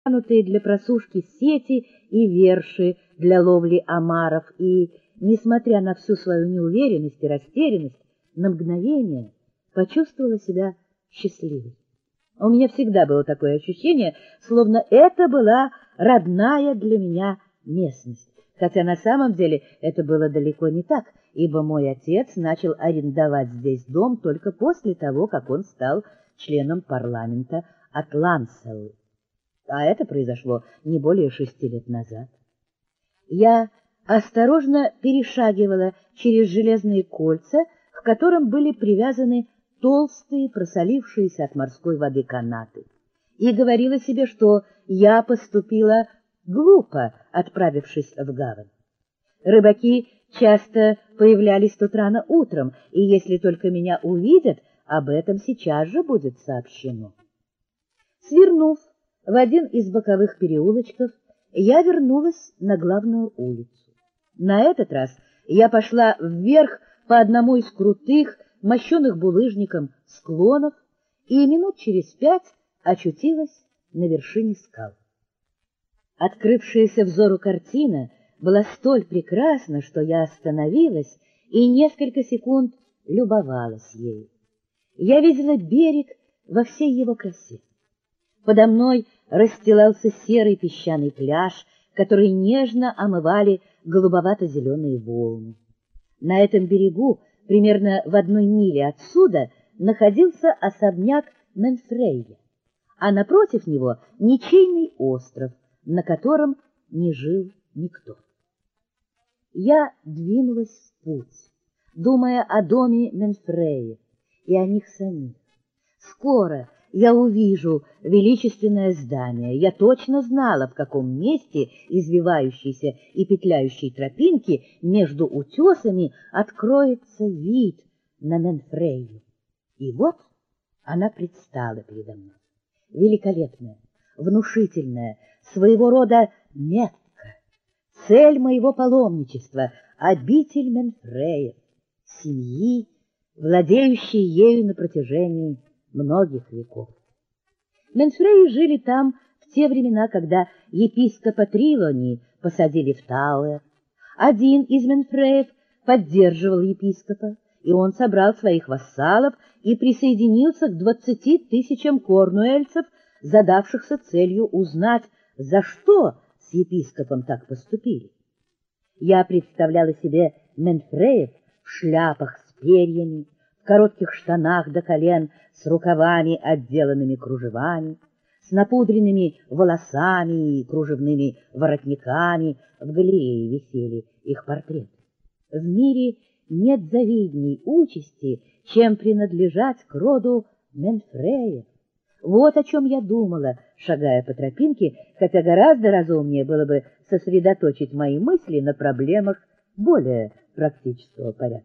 натянутые для просушки сети и верши для ловли омаров, и, несмотря на всю свою неуверенность и растерянность, на мгновение почувствовала себя счастливой. У меня всегда было такое ощущение, словно это была родная для меня местность, хотя на самом деле это было далеко не так, ибо мой отец начал арендовать здесь дом только после того, как он стал членом парламента от Ланселл. А это произошло не более 6 лет назад. Я осторожно перешагивала через железные кольца, к которым были привязаны толстые, просолившиеся от морской воды канаты, и говорила себе, что я поступила глупо, отправившись в гавань. Рыбаки часто появлялись тут рано утром, и если только меня увидят, об этом сейчас же будет сообщено. Свернув в один из боковых переулочков, я вернулась на главную улицу. На этот раз я пошла вверх по одному из крутых, мощенных булыжником склонов, и минут через 5 очутилась на вершине скал. Открывшаяся взору картина была столь прекрасна, что я остановилась и несколько секунд любовалась ею. Я видела берег во всей его красе. Подо мной расстилался серый песчаный пляж, который нежно омывали голубовато-зеленые волны. На этом берегу, примерно в 1 миле отсюда, находился особняк Менфрейя, а напротив него ничейный остров, на котором не жил никто. Я двинулась в путь, думая о доме Менфрейя и о них самих. Скоро я увижу величественное здание. Я точно знала, в каком месте извивающейся и петляющей тропинки между утесами откроется вид на Менфрейю. И вот она предстала передо мной. Великолепная, внушительная, своего рода Мекка, цель моего паломничества, обитель Менфреев, семьи, владеющей ею на протяжении многих веков. Менфреи жили там в те времена, когда епископа Трилони посадили в Тауэр. Один из Менфреев поддерживал епископа, и он собрал своих вассалов и присоединился к 20 000 корнуэльцев, задавшихся целью узнать, за что с епископом так поступили. Я представляла себе Менфреев в шляпах с перьями, в коротких штанах до колен, с рукавами, отделанными кружевами, с напудренными волосами и кружевными воротниками. В галерее висели их портреты. В мире нет завидней участи, чем принадлежать к роду Менфреев. Вот о чем я думала, шагая по тропинке, хотя гораздо разумнее было бы сосредоточить мои мысли на проблемах более практического порядка.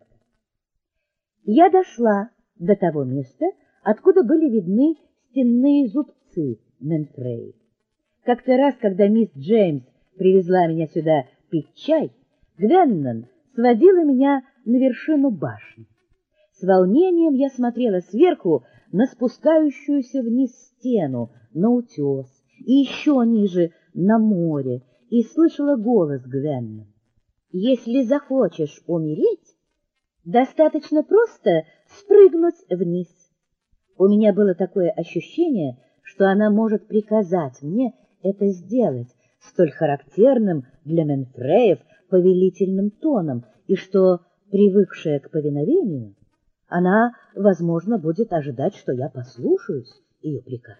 Я дошла до того места, откуда были видны стенные зубцы Менфреи. Как-то раз, когда мисс Джеймс привезла меня сюда пить чай, Гвеннон сводила меня на вершину башни. С волнением я смотрела сверху на спускающуюся вниз стену, на утес, и еще ниже на море, и слышала голос Гвеннон: «Если захочешь умереть, достаточно просто спрыгнуть вниз». У меня было такое ощущение, что она может приказать мне это сделать столь характерным для Менфреев повелительным тоном, и что, привыкшая к повиновению, она, возможно, будет ожидать, что я послушаюсь ее приказ.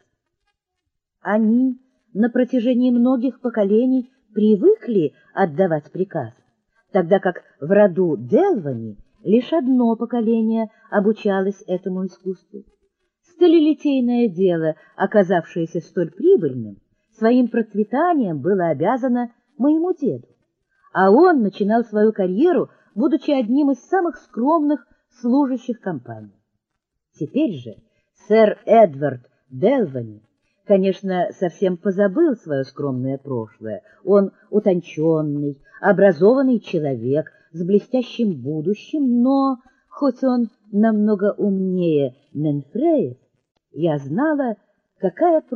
Они на протяжении многих поколений привыкли отдавать приказ, тогда как в роду Делвани лишь одно поколение обучалось этому искусству. Сталелитейное дело, оказавшееся столь прибыльным, своим процветанием было обязано моему деду, а он начинал свою карьеру, будучи одним из самых скромных служащих компании. Теперь же сэр Эдвард Делвани, конечно, совсем позабыл свое скромное прошлое. Он утонченный, образованный человек с блестящим будущим, но, хоть он намного умнее Менфреев, я знала, какая